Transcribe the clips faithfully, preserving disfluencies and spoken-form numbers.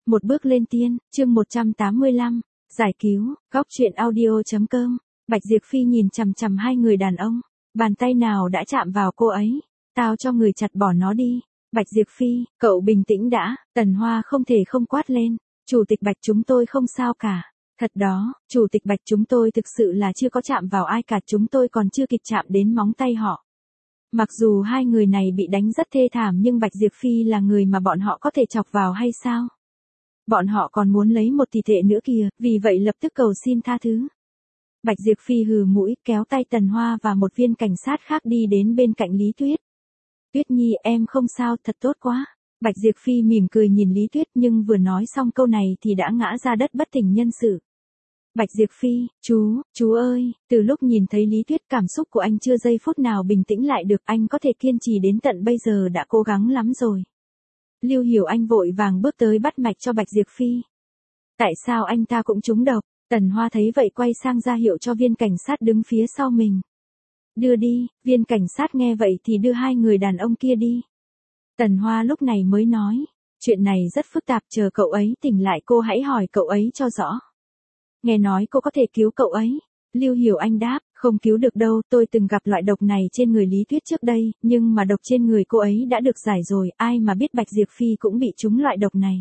Một bước lên tiên, chương một trăm tám mươi lăm, giải cứu, góc truyện audio.com. Bạch Diệp Phi nhìn chằm chằm hai người đàn ông, bàn tay nào đã chạm vào cô ấy, tao cho người chặt bỏ nó đi. Bạch Diệp Phi, cậu bình tĩnh đã, Tần Hoa không thể không quát lên, chủ tịch Bạch chúng tôi không sao cả. Thật đó, chủ tịch Bạch chúng tôi thực sự là chưa có chạm vào ai cả, chúng tôi còn chưa kịp chạm đến móng tay họ. Mặc dù hai người này bị đánh rất thê thảm nhưng Bạch Diệp Phi là người mà bọn họ có thể chọc vào hay sao? Bọn họ còn muốn lấy một tỷ tệ nữa kìa, vì vậy lập tức cầu xin tha thứ. Bạch Diệp Phi hừ mũi, kéo tay Tần Hoa và một viên cảnh sát khác đi đến bên cạnh Lý Tuyết. Tuyết Nhi, em không sao, thật tốt quá. Bạch Diệp Phi mỉm cười nhìn Lý Tuyết nhưng vừa nói xong câu này thì đã ngã ra đất bất tỉnh nhân sự. Bạch Diệp Phi, chú, chú ơi, từ lúc nhìn thấy Lý Tuyết cảm xúc của anh chưa giây phút nào bình tĩnh lại được, anh có thể kiên trì đến tận bây giờ đã cố gắng lắm rồi. Lưu Hiểu Anh vội vàng bước tới bắt mạch cho Bạch Diệp Phi. Tại sao anh ta cũng trúng độc? Tần Hoa thấy vậy quay sang ra hiệu cho viên cảnh sát đứng phía sau mình. Đưa đi, viên cảnh sát nghe vậy thì đưa hai người đàn ông kia đi. Tần Hoa lúc này mới nói, chuyện này rất phức tạp, chờ cậu ấy tỉnh lại cô hãy hỏi cậu ấy cho rõ. Nghe nói cô có thể cứu cậu ấy. Lưu Hiểu Anh đáp, không cứu được đâu, tôi từng gặp loại độc này trên người Lý Tuyết trước đây, nhưng mà độc trên người cô ấy đã được giải rồi, ai mà biết Bạch Diệp Phi cũng bị trúng loại độc này.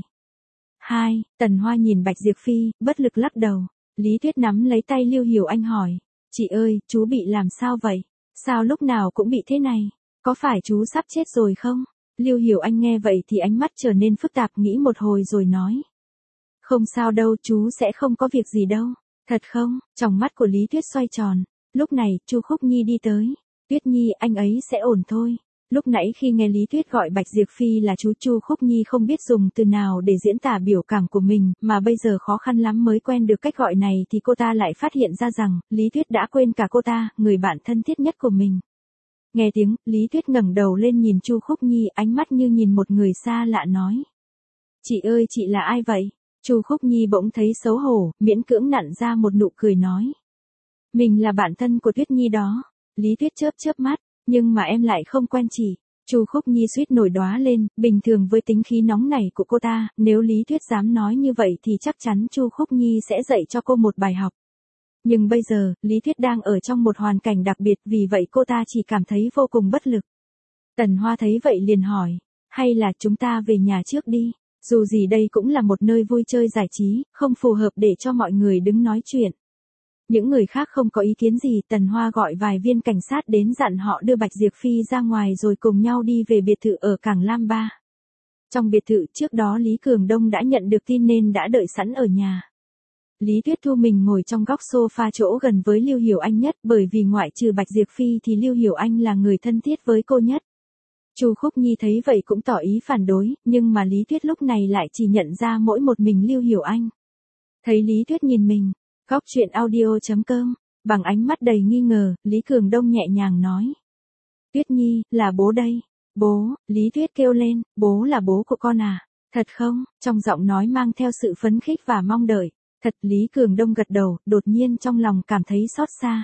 Hai, Tần Hoa nhìn Bạch Diệp Phi, bất lực lắc đầu. Lý Tuyết nắm lấy tay Lưu Hiểu Anh hỏi, chị ơi, chú bị làm sao vậy? Sao lúc nào cũng bị thế này? Có phải chú sắp chết rồi không? Lưu Hiểu Anh nghe vậy thì ánh mắt trở nên phức tạp, nghĩ một hồi rồi nói. Không sao đâu, chú sẽ không có việc gì đâu. Thật không? Trong mắt của Lý Tuyết xoay tròn. Lúc này, Chu Khúc Nhi đi tới. Tuyết Nhi, anh ấy sẽ ổn thôi. Lúc nãy khi nghe Lý Tuyết gọi Bạch Diệp Phi là chú, Chu Khúc Nhi không biết dùng từ nào để diễn tả biểu cảm của mình, mà bây giờ khó khăn lắm mới quen được cách gọi này thì cô ta lại phát hiện ra rằng, Lý Tuyết đã quên cả cô ta, người bạn thân thiết nhất của mình. Nghe tiếng, Lý Tuyết ngẩng đầu lên nhìn Chu Khúc Nhi, ánh mắt như nhìn một người xa lạ nói. Chị ơi, chị là ai vậy? Chu Khúc Nhi bỗng thấy xấu hổ, miễn cưỡng nặn ra một nụ cười nói. Mình là bạn thân của Tuyết Nhi đó. Lý Tuyết chớp chớp mắt, nhưng mà em lại không quen chị. Chu Khúc Nhi suýt nổi đóa lên, bình thường với tính khí nóng nảy của cô ta, nếu Lý Tuyết dám nói như vậy thì chắc chắn Chu Khúc Nhi sẽ dạy cho cô một bài học. Nhưng bây giờ, Lý Tuyết đang ở trong một hoàn cảnh đặc biệt, vì vậy cô ta chỉ cảm thấy vô cùng bất lực. Tần Hoa thấy vậy liền hỏi, hay là chúng ta về nhà trước đi? Dù gì đây cũng là một nơi vui chơi giải trí, không phù hợp để cho mọi người đứng nói chuyện. Những người khác không có ý kiến gì, Tần Hoa gọi vài viên cảnh sát đến dặn họ đưa Bạch Diệp Phi ra ngoài rồi cùng nhau đi về biệt thự ở Cảng Lam Ba. Trong biệt thự trước đó Lý Cường Đông đã nhận được tin nên đã đợi sẵn ở nhà. Lý Tuyết thu mình ngồi trong góc sofa chỗ gần với Lưu Hiểu Anh nhất, bởi vì ngoại trừ Bạch Diệp Phi thì Lưu Hiểu Anh là người thân thiết với cô nhất. Chu Khúc Nhi thấy vậy cũng tỏ ý phản đối, nhưng mà Lý Tuyết lúc này lại chỉ nhận ra mỗi một mình Lưu Hiểu Anh. Thấy Lý Tuyết nhìn mình, góc truyện audio.com, bằng ánh mắt đầy nghi ngờ, Lý Cường Đông nhẹ nhàng nói. Tuyết Nhi, là bố đây. Bố, Lý Tuyết kêu lên, bố là bố của con à? Thật không? Trong giọng nói mang theo sự phấn khích và mong đợi. Thật, Lý Cường Đông gật đầu, đột nhiên trong lòng cảm thấy xót xa.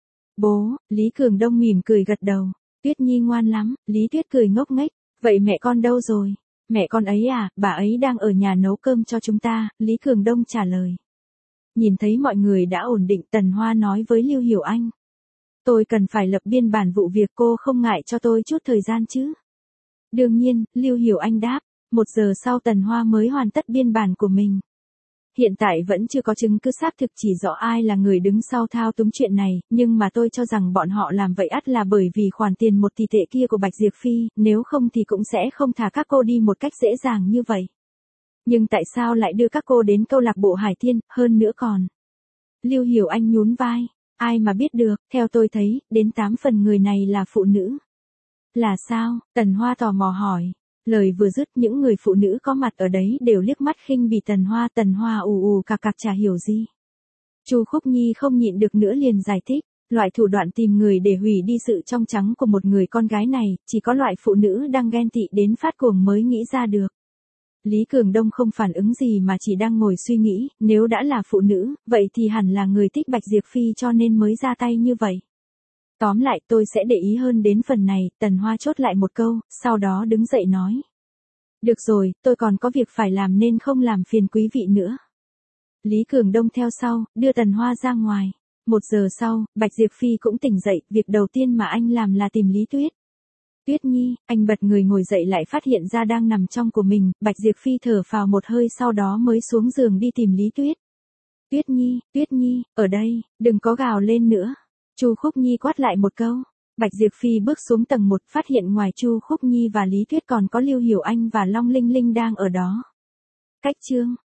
Bố, Lý Cường Đông mỉm cười gật đầu. Tuyết Nhi ngoan lắm, Lý Tuyết cười ngốc nghếch. Vậy mẹ con đâu rồi? Mẹ con ấy à, bà ấy đang ở nhà nấu cơm cho chúng ta, Lý Cường Đông trả lời. Nhìn thấy mọi người đã ổn định, Tần Hoa nói với Lưu Hiểu Anh. Tôi cần phải lập biên bản vụ việc, cô không ngại cho tôi chút thời gian chứ? Đương nhiên, Lưu Hiểu Anh đáp. Một giờ sau Tần Hoa mới hoàn tất biên bản của mình. Hiện tại vẫn chưa có chứng cứ xác thực chỉ rõ ai là người đứng sau thao túng chuyện này, nhưng mà tôi cho rằng bọn họ làm vậy ắt là bởi vì khoản tiền một tỷ tệ kia của Bạch Diệp Phi, nếu không thì cũng sẽ không thả các cô đi một cách dễ dàng như vậy. Nhưng tại sao lại đưa các cô đến câu lạc bộ Hải Thiên, hơn nữa còn. Lưu Hiểu Anh nhún vai, ai mà biết được, theo tôi thấy, đến tám phần người này là phụ nữ. Là sao? Tần Hoa tò mò hỏi. Lời vừa dứt, những người phụ nữ có mặt ở đấy đều liếc mắt khinh bỉ Tần Hoa, Tần Hoa ù ù cạc cạc chả hiểu gì. Chu Khúc Nhi không nhịn được nữa liền giải thích, loại thủ đoạn tìm người để hủy đi sự trong trắng của một người con gái này, chỉ có loại phụ nữ đang ghen tị đến phát cuồng mới nghĩ ra được. Lý Cường Đông không phản ứng gì mà chỉ đang ngồi suy nghĩ, nếu đã là phụ nữ, vậy thì hẳn là người thích Bạch Diệp Phi cho nên mới ra tay như vậy. Tóm lại tôi sẽ để ý hơn đến phần này, Tần Hoa chốt lại một câu, sau đó đứng dậy nói. Được rồi, tôi còn có việc phải làm nên không làm phiền quý vị nữa. Lý Cường Đông theo sau, đưa Tần Hoa ra ngoài. Một giờ sau, Bạch Diệp Phi cũng tỉnh dậy, việc đầu tiên mà anh làm là tìm Lý Tuyết. Tuyết Nhi, anh bật người ngồi dậy lại phát hiện ra đang nằm trong của mình, Bạch Diệp Phi thở phào một hơi sau đó mới xuống giường đi tìm Lý Tuyết. Tuyết Nhi, Tuyết Nhi, ở đây, đừng có gào lên nữa. Chu Khúc Nhi quát lại một câu. Bạch Diệp Phi bước xuống tầng một, phát hiện ngoài Chu Khúc Nhi và Lý Tuyết còn có Lưu Hiểu Anh và Long Linh Linh đang ở đó. Cách chương